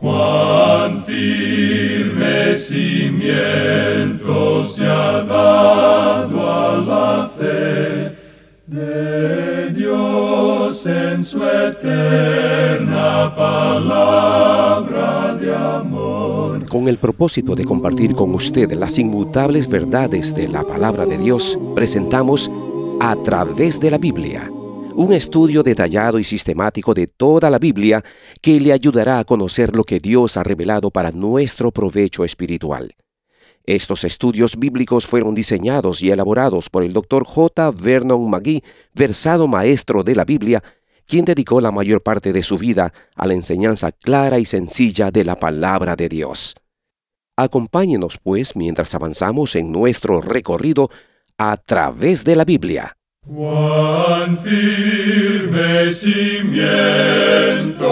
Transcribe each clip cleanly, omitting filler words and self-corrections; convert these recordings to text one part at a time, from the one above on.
Cuán firme cimiento se ha dado a la fe de Dios en su eterna palabra de amor. Con el propósito de compartir con usted las inmutables verdades de la palabra de Dios, presentamos A Través de la Biblia, un estudio detallado y sistemático de toda la Biblia que le ayudará a conocer lo que Dios ha revelado para nuestro provecho espiritual. Estos estudios bíblicos fueron diseñados y elaborados por el Dr. J. Vernon McGee, versado maestro de la Biblia, quien dedicó la mayor parte de su vida a la enseñanza clara y sencilla de la palabra de Dios. Acompáñenos, pues, mientras avanzamos en nuestro recorrido a través de la Biblia. Cuán firme cimiento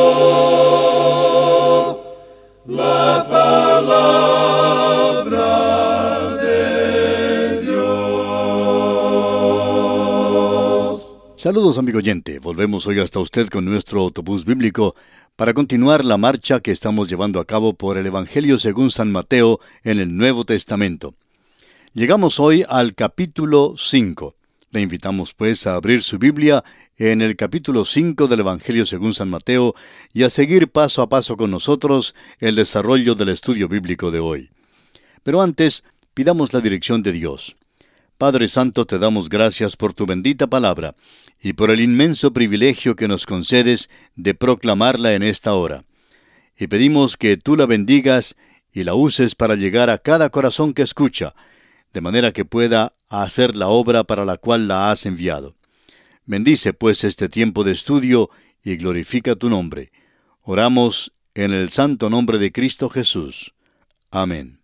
la palabra de Dios. Saludos, amigo oyente. Volvemos hoy hasta usted con nuestro autobús bíblico para continuar la marcha que estamos llevando a cabo por el Evangelio según San Mateo en el Nuevo Testamento. Llegamos hoy al capítulo 5. Le invitamos pues a abrir su Biblia en el capítulo 5 del Evangelio según San Mateo y a seguir paso a paso con nosotros el desarrollo del estudio bíblico de hoy. Pero antes, pidamos la dirección de Dios. Padre Santo, te damos gracias por tu bendita palabra y por el inmenso privilegio que nos concedes de proclamarla en esta hora. Y pedimos que tú la bendigas y la uses para llegar a cada corazón que escucha, de manera que pueda hacer la obra para la cual la has enviado. Bendice pues este tiempo de estudio y glorifica tu nombre. Oramos en el santo nombre de Cristo Jesús. Amén.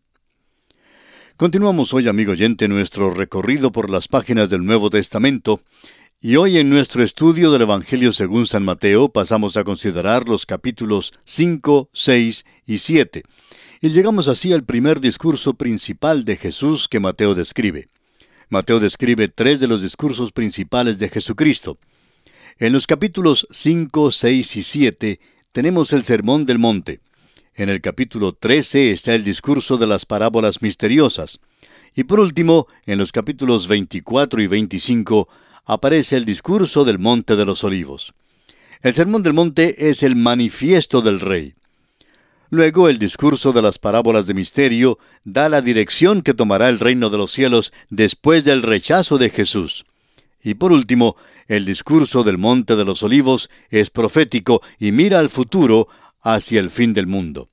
Continuamos hoy, amigo oyente, nuestro recorrido por las páginas del Nuevo Testamento, y hoy en nuestro estudio del Evangelio según San Mateo pasamos a considerar los capítulos 5, 6 y 7. Y llegamos así al primer discurso principal de Jesús que Mateo describe. Mateo describe 3 de los discursos principales de Jesucristo. En los capítulos 5, 6 y 7 tenemos el Sermón del Monte. En el capítulo 13 está el discurso de las parábolas misteriosas. Y por último, en los capítulos 24 y 25 aparece el discurso del Monte de los Olivos. El Sermón del Monte es el manifiesto del Rey. Luego, el discurso de las parábolas de misterio da la dirección que tomará el reino de los cielos después del rechazo de Jesús. Y por último, el discurso del Monte de los Olivos es profético y mira al futuro hacia el fin del mundo.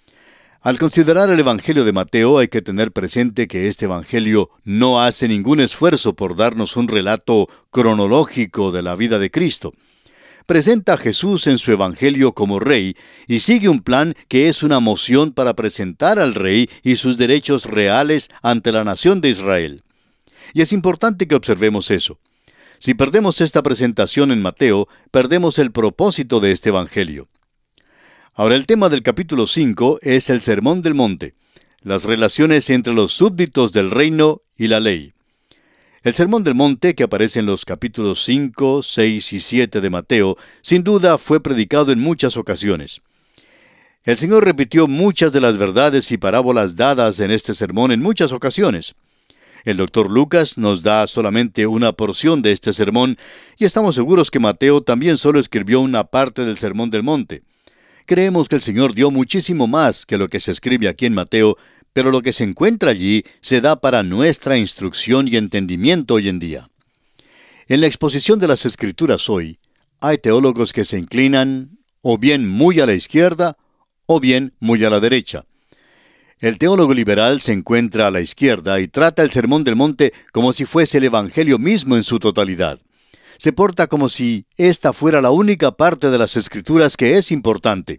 Al considerar el Evangelio de Mateo hay que tener presente que este Evangelio no hace ningún esfuerzo por darnos un relato cronológico de la vida de Cristo. Presenta a Jesús en su Evangelio como Rey y sigue un plan que es una moción para presentar al Rey y sus derechos reales ante la nación de Israel. Y es importante que observemos eso. Si perdemos esta presentación en Mateo, perdemos el propósito de este Evangelio. Ahora, el tema del capítulo 5 es el Sermón del Monte, las relaciones entre los súbditos del reino y la ley. El Sermón del Monte, que aparece en los capítulos 5, 6 y 7 de Mateo, sin duda fue predicado en muchas ocasiones. El Señor repitió muchas de las verdades y parábolas dadas en este sermón en muchas ocasiones. El Dr. Lucas nos da solamente una porción de este sermón, y estamos seguros que Mateo también solo escribió una parte del Sermón del Monte. Creemos que el Señor dio muchísimo más que lo que se escribe aquí en Mateo, pero lo que se encuentra allí se da para nuestra instrucción y entendimiento hoy en día. En la exposición de las Escrituras hoy, hay teólogos que se inclinan o bien muy a la izquierda o bien muy a la derecha. El teólogo liberal se encuentra a la izquierda y trata el Sermón del Monte como si fuese el Evangelio mismo en su totalidad. Se porta como si esta fuera la única parte de las Escrituras que es importante.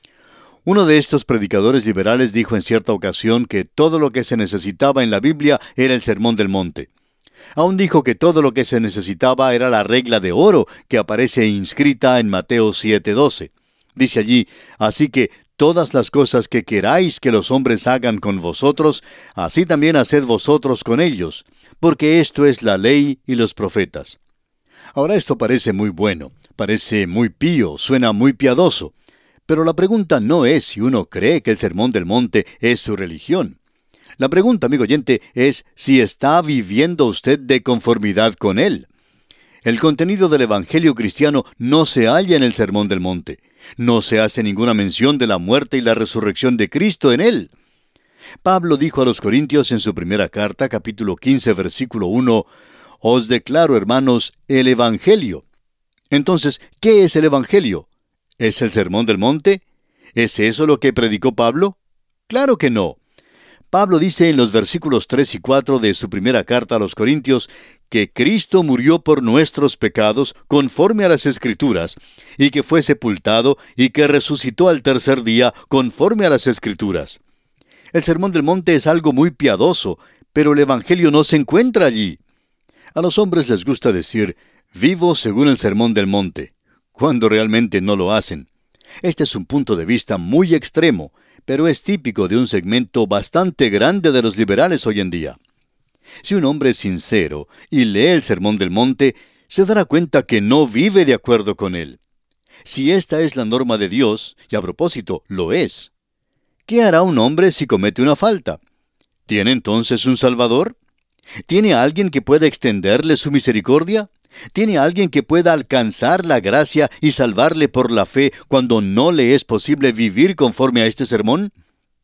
Uno de estos predicadores liberales dijo en cierta ocasión que todo lo que se necesitaba en la Biblia era el Sermón del Monte. Aún dijo que todo lo que se necesitaba era la regla de oro que aparece inscrita en Mateo 7:12. Dice allí, así que todas las cosas que queráis que los hombres hagan con vosotros, así también haced vosotros con ellos, porque esto es la ley y los profetas. Ahora esto parece muy bueno, parece muy pío, suena muy piadoso, Pero la pregunta no es si uno cree que el Sermón del Monte es su religión. La pregunta, amigo oyente, es si está viviendo usted de conformidad con él. El contenido del Evangelio cristiano no se halla en el Sermón del Monte. No se hace ninguna mención de la muerte y la resurrección de Cristo en él. Pablo dijo a los Corintios en su primera carta, capítulo 15, versículo 1, «Os declaro, hermanos, el Evangelio». Entonces, ¿qué es el Evangelio? ¿Es el Sermón del Monte? ¿Es eso lo que predicó Pablo? Claro que no. Pablo dice en los versículos 3 y 4 de su primera carta a los Corintios que Cristo murió por nuestros pecados conforme a las Escrituras, y que fue sepultado y que resucitó al tercer día conforme a las Escrituras. El Sermón del Monte es algo muy piadoso, pero el Evangelio no se encuentra allí. A los hombres les gusta decir, vivo según el Sermón del Monte, cuando realmente no lo hacen. Este es un punto de vista muy extremo, pero es típico de un segmento bastante grande de los liberales hoy en día. Si un hombre es sincero y lee el Sermón del Monte, se dará cuenta que no vive de acuerdo con él. Si esta es la norma de Dios, y a propósito, lo es, ¿qué hará un hombre si comete una falta? ¿Tiene entonces un Salvador? ¿Tiene alguien que pueda extenderle su misericordia? ¿Tiene alguien que pueda alcanzar la gracia y salvarle por la fe cuando no le es posible vivir conforme a este sermón?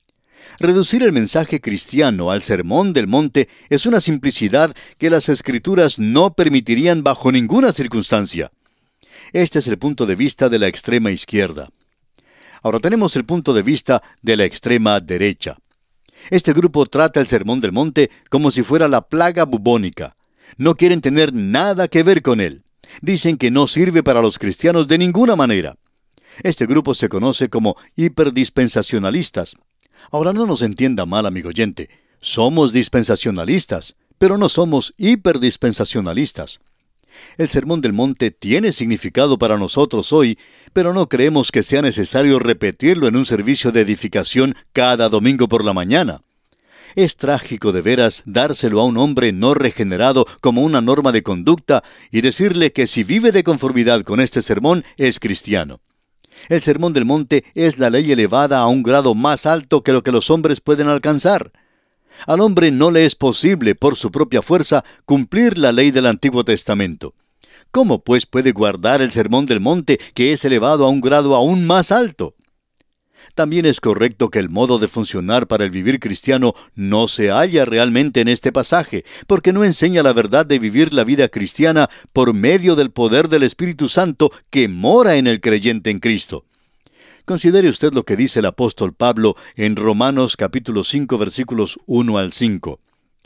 Reducir el mensaje cristiano al Sermón del Monte es una simplicidad que las Escrituras no permitirían bajo ninguna circunstancia. Este es el punto de vista de la extrema izquierda. Ahora tenemos el punto de vista de la extrema derecha. Este grupo trata el Sermón del Monte como si fuera la plaga bubónica. No quieren tener nada que ver con él. Dicen que no sirve para los cristianos de ninguna manera. Este grupo se conoce como hiperdispensacionalistas. Ahora no nos entienda mal, amigo oyente. Somos dispensacionalistas, pero no somos hiperdispensacionalistas. El Sermón del Monte tiene significado para nosotros hoy, pero no creemos que sea necesario repetirlo en un servicio de edificación cada domingo por la mañana. Es trágico de veras dárselo a un hombre no regenerado como una norma de conducta y decirle que si vive de conformidad con este sermón es cristiano. El Sermón del Monte es la ley elevada a un grado más alto que lo que los hombres pueden alcanzar. Al hombre no le es posible, por su propia fuerza, cumplir la ley del Antiguo Testamento. ¿Cómo, pues, puede guardar el Sermón del Monte, que es elevado a un grado aún más alto? También es correcto que el modo de funcionar para el vivir cristiano no se halla realmente en este pasaje, porque no enseña la verdad de vivir la vida cristiana por medio del poder del Espíritu Santo que mora en el creyente en Cristo. Considere usted lo que dice el apóstol Pablo en Romanos capítulo 5 versículos 1 al 5.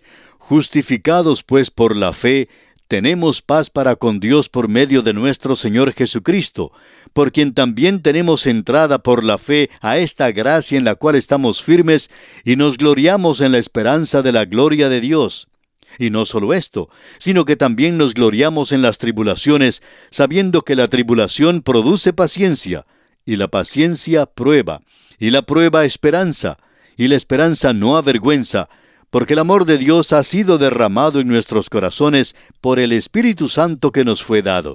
Justificados pues por la fe, tenemos paz para con Dios por medio de nuestro Señor Jesucristo, por quien también tenemos entrada por la fe a esta gracia en la cual estamos firmes y nos gloriamos en la esperanza de la gloria de Dios. Y no solo esto, sino que también nos gloriamos en las tribulaciones, sabiendo que la tribulación produce paciencia, y la paciencia prueba, y la prueba esperanza, y la esperanza no avergüenza, porque el amor de Dios ha sido derramado en nuestros corazones por el Espíritu Santo que nos fue dado.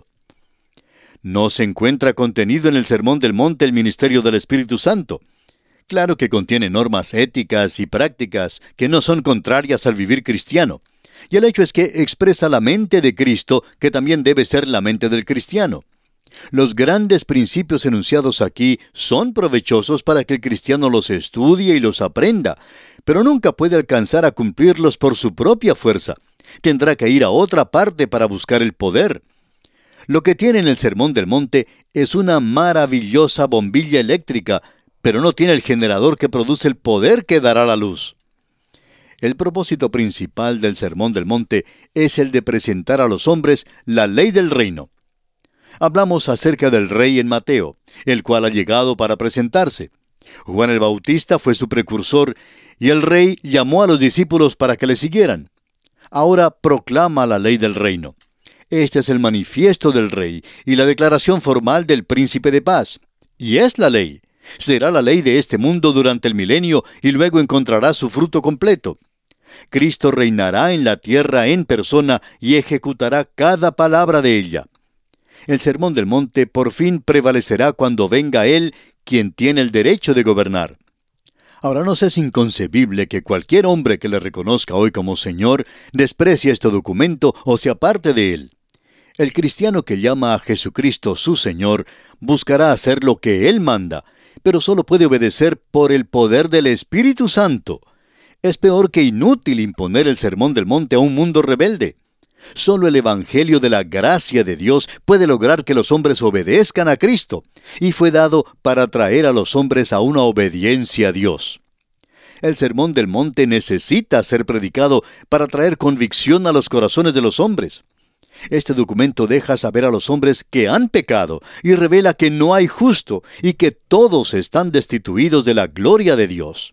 No se encuentra contenido en el Sermón del Monte el ministerio del Espíritu Santo. Claro que contiene normas éticas y prácticas que no son contrarias al vivir cristiano. Y el hecho es que expresa la mente de Cristo, que también debe ser la mente del cristiano. Los grandes principios enunciados aquí son provechosos para que el cristiano los estudie y los aprenda, pero nunca puede alcanzar a cumplirlos por su propia fuerza. Tendrá que ir a otra parte para buscar el poder. Lo que tiene en el Sermón del Monte es una maravillosa bombilla eléctrica, pero no tiene el generador que produce el poder que dará la luz. El propósito principal del Sermón del Monte es el de presentar a los hombres la ley del reino. Hablamos acerca del rey en Mateo, el cual ha llegado para presentarse. Juan el Bautista fue su precursor, y el rey llamó a los discípulos para que le siguieran. Ahora proclama la ley del reino. Este es el manifiesto del rey y la declaración formal del príncipe de paz. Y es la ley. Será la ley de este mundo durante el milenio y luego encontrará su fruto completo. Cristo reinará en la tierra en persona y ejecutará cada palabra de ella. El Sermón del Monte por fin prevalecerá cuando venga Él, quien tiene el derecho de gobernar. Ahora, nos es inconcebible que cualquier hombre que le reconozca hoy como Señor desprecie este documento o se aparte de él. El cristiano que llama a Jesucristo su Señor buscará hacer lo que Él manda, pero solo puede obedecer por el poder del Espíritu Santo. Es peor que inútil imponer el Sermón del Monte a un mundo rebelde. Solo el Evangelio de la gracia de Dios puede lograr que los hombres obedezcan a Cristo, y fue dado para traer a los hombres a una obediencia a Dios. El Sermón del Monte necesita ser predicado para traer convicción a los corazones de los hombres. Este documento deja saber a los hombres que han pecado y revela que no hay justo y que todos están destituidos de la gloria de Dios.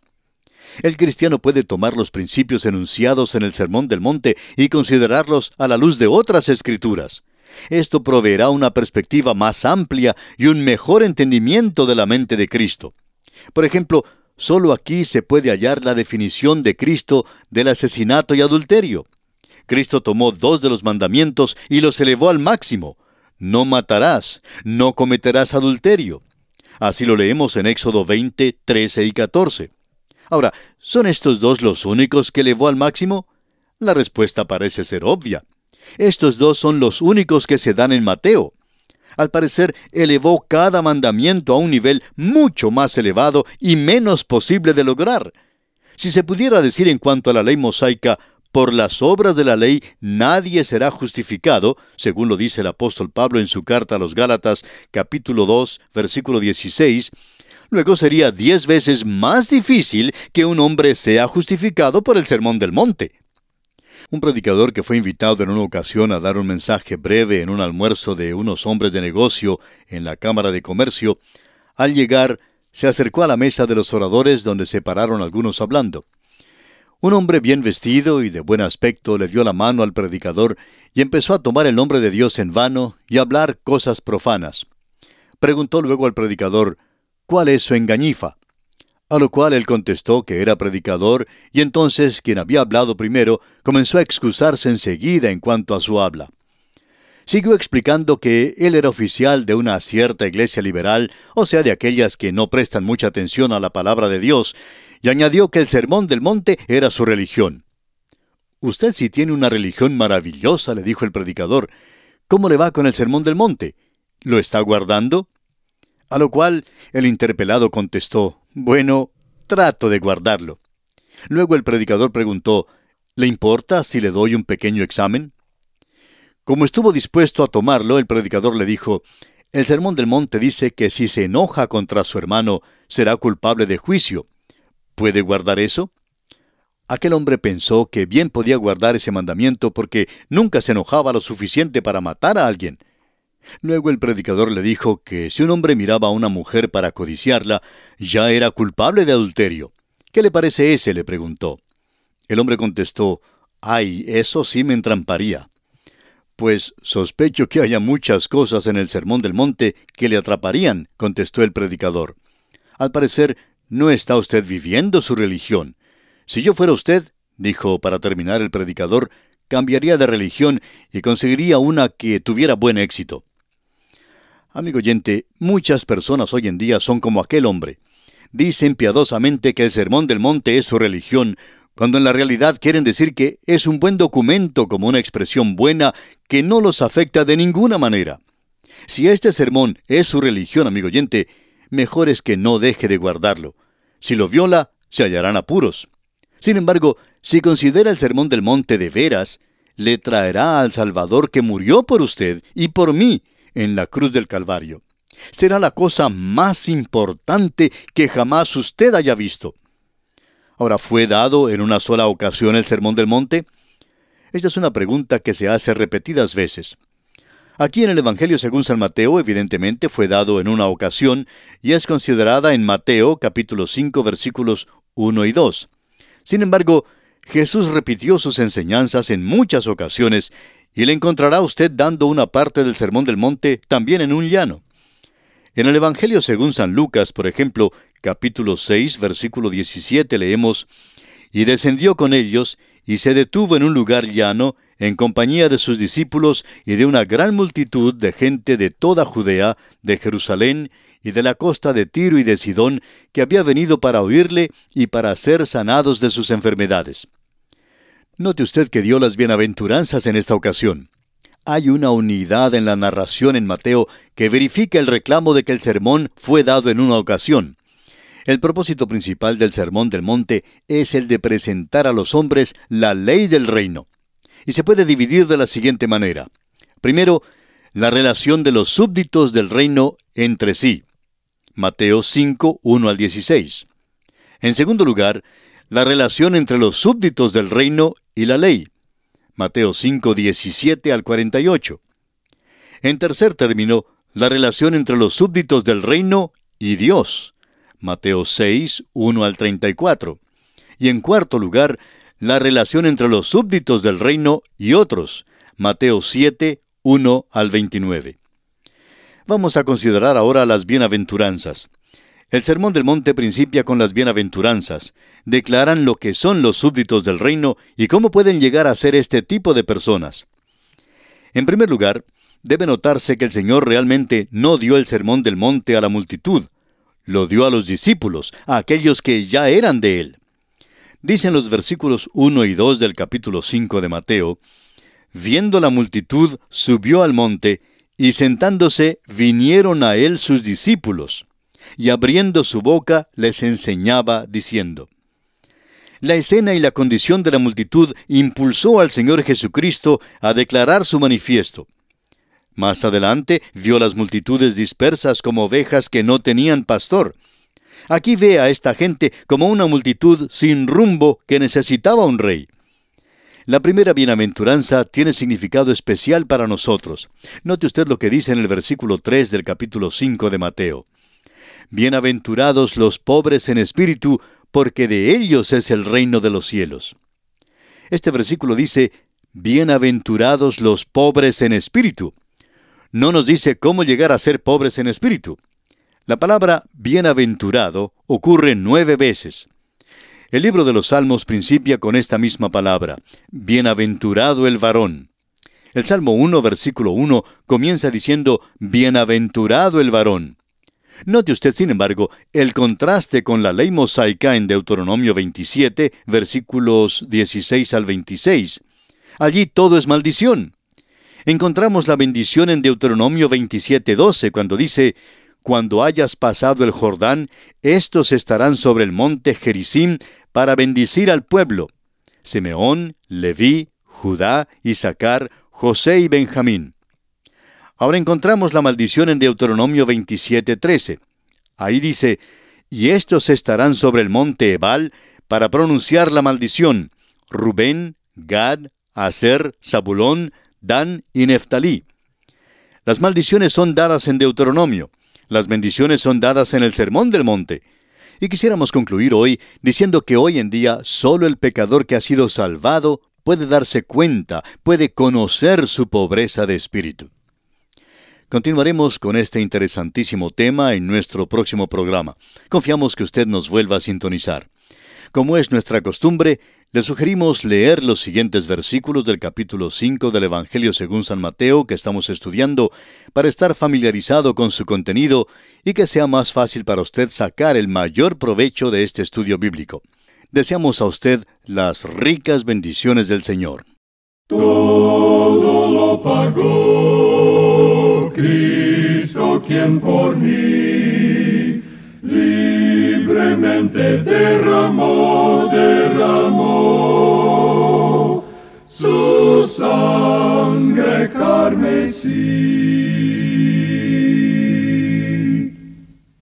El cristiano puede tomar los principios enunciados en el Sermón del Monte y considerarlos a la luz de otras escrituras. Esto proveerá una perspectiva más amplia y un mejor entendimiento de la mente de Cristo. Por ejemplo, solo aquí se puede hallar la definición de Cristo del asesinato y adulterio. Cristo tomó 2 de los mandamientos y los elevó al máximo. No matarás, no cometerás adulterio. Así lo leemos en Éxodo 20, 13 y 14. Ahora, ¿son estos 2 los únicos que elevó al máximo? La respuesta parece ser obvia. Estos 2 son los únicos que se dan en Mateo. Al parecer, elevó cada mandamiento a un nivel mucho más elevado y menos posible de lograr. Si se pudiera decir en cuanto a la ley mosaica, por las obras de la ley nadie será justificado, según lo dice el apóstol Pablo en su carta a los Gálatas, capítulo 2, versículo 16, luego sería 10 veces más difícil que un hombre sea justificado por el Sermón del Monte. Un predicador que fue invitado en una ocasión a dar un mensaje breve en un almuerzo de unos hombres de negocio en la Cámara de Comercio, al llegar, se acercó a la mesa de los oradores donde se pararon algunos hablando. Un hombre bien vestido y de buen aspecto le dio la mano al predicador y empezó a tomar el nombre de Dios en vano y a hablar cosas profanas. Preguntó luego al predicador, ¿cuál es su engañifa? A lo cual él contestó que era predicador, y entonces quien había hablado primero comenzó a excusarse enseguida en cuanto a su habla. Siguió explicando que él era oficial de una cierta iglesia liberal, o sea, de aquellas que no prestan mucha atención a la palabra de Dios, y añadió que el Sermón del Monte era su religión. «Usted sí tiene una religión maravillosa», le dijo el predicador. «¿Cómo le va con el Sermón del Monte? ¿Lo está guardando?» A lo cual el interpelado contestó, «Bueno, trato de guardarlo». Luego el predicador preguntó, «¿Le importa si le doy un pequeño examen?». Como estuvo dispuesto a tomarlo, el predicador le dijo, «El Sermón del Monte dice que si se enoja contra su hermano, será culpable de juicio. ¿Puede guardar eso?». Aquel hombre pensó que bien podía guardar ese mandamiento porque nunca se enojaba lo suficiente para matar a alguien. Luego el predicador le dijo que si un hombre miraba a una mujer para codiciarla, ya era culpable de adulterio. «¿Qué le parece ese?», le preguntó. El hombre contestó, «Ay, eso sí me entramparía». «Pues sospecho que haya muchas cosas en el Sermón del Monte que le atraparían», contestó el predicador. «Al parecer, no está usted viviendo su religión. Si yo fuera usted», dijo para terminar el predicador, «cambiaría de religión y conseguiría una que tuviera buen éxito». Amigo oyente, muchas personas hoy en día son como aquel hombre. Dicen piadosamente que el Sermón del Monte es su religión, cuando en la realidad quieren decir que es un buen documento como una expresión buena que no los afecta de ninguna manera. Si este sermón es su religión, amigo oyente, mejor es que no deje de guardarlo. Si lo viola, se hallarán apuros. Sin embargo, si considera el Sermón del Monte de veras, le traerá al Salvador que murió por usted y por mí en la cruz del Calvario. Será la cosa más importante que jamás usted haya visto. Ahora, ¿fue dado en una sola ocasión el Sermón del Monte? Esta es una pregunta que se hace repetidas veces. Aquí en el Evangelio según San Mateo, evidentemente fue dado en una ocasión y es considerada en Mateo capítulo 5 versículos 1 y 2. Sin embargo, Jesús repitió sus enseñanzas en muchas ocasiones y le encontrará usted dando una parte del Sermón del Monte también en un llano. En el Evangelio según San Lucas, por ejemplo, capítulo 6, versículo 17, leemos, «Y descendió con ellos, y se detuvo en un lugar llano, en compañía de sus discípulos y de una gran multitud de gente de toda Judea, de Jerusalén, y de la costa de Tiro y de Sidón, que había venido para oírle y para ser sanados de sus enfermedades. Note usted que dio las bienaventuranzas en esta ocasión. Hay una unidad en la narración en Mateo que verifica el reclamo de que el sermón fue dado en una ocasión. El propósito principal del Sermón del Monte es el de presentar a los hombres la ley del reino. Y se puede dividir de la siguiente manera. Primero, la relación de los súbditos del reino entre sí. Mateo 5, 1 al 16. En segundo lugar, la relación entre los súbditos del reino y la ley. Mateo 5, 17 al 48. En tercer término, la relación entre los súbditos del reino y Dios. Mateo 6, 1 al 34. Y en cuarto lugar, la relación entre los súbditos del reino y otros. Mateo 7, 1 al 29. Vamos a considerar ahora las bienaventuranzas. El Sermón del Monte principia con las bienaventuranzas. Declaran lo que son los súbditos del reino y cómo pueden llegar a ser este tipo de personas. En primer lugar, debe notarse que el Señor realmente no dio el Sermón del Monte a la multitud. Lo dio a los discípulos, a aquellos que ya eran de Él. Dicen los versículos 1 y 2 del capítulo 5 de Mateo: viendo la multitud, subió al monte, y sentándose, vinieron a él sus discípulos, y abriendo su boca, les enseñaba, diciendo. La escena y la condición de la multitud impulsó al Señor Jesucristo a declarar su manifiesto. Más adelante, vio las multitudes dispersas como ovejas que no tenían pastor. Aquí ve a esta gente como una multitud sin rumbo que necesitaba un rey. La primera bienaventuranza tiene significado especial para nosotros. Note usted lo que dice en el versículo 3 del capítulo 5 de Mateo. Bienaventurados los pobres en espíritu, porque de ellos es el reino de los cielos. Este versículo dice, bienaventurados los pobres en espíritu. No nos dice cómo llegar a ser pobres en espíritu. La palabra bienaventurado ocurre 9 veces. El libro de los Salmos principia con esta misma palabra, bienaventurado el varón. El Salmo 1, versículo 1, comienza diciendo, bienaventurado el varón. Note usted, sin embargo, el contraste con la ley mosaica en Deuteronomio 27, versículos 16 al 26. Allí todo es maldición. Encontramos la bendición en Deuteronomio 27, 12, cuando dice, cuando hayas pasado el Jordán, estos estarán sobre el monte Gerizim para bendecir al pueblo. Simeón, Leví, Judá, Isaacar, José y Benjamín. Ahora encontramos la maldición en Deuteronomio 27, 13. Ahí dice, y estos estarán sobre el monte Ebal para pronunciar la maldición. Rubén, Gad, Aser, Zabulón, Dan y Neftalí. Las maldiciones son dadas en Deuteronomio. Las bendiciones son dadas en el Sermón del Monte. Y quisiéramos concluir hoy diciendo que hoy en día solo el pecador que ha sido salvado puede darse cuenta, puede conocer su pobreza de espíritu. Continuaremos con este interesantísimo tema en nuestro próximo programa. Confiamos que usted nos vuelva a sintonizar. Como es nuestra costumbre, le sugerimos leer los siguientes versículos del capítulo 5 del Evangelio según San Mateo que estamos estudiando para estar familiarizado con su contenido y que sea más fácil para usted sacar el mayor provecho de este estudio bíblico. Deseamos a usted las ricas bendiciones del Señor. Todo lo pagó Cristo, quien por mí libremente derramó su sangre carmesí.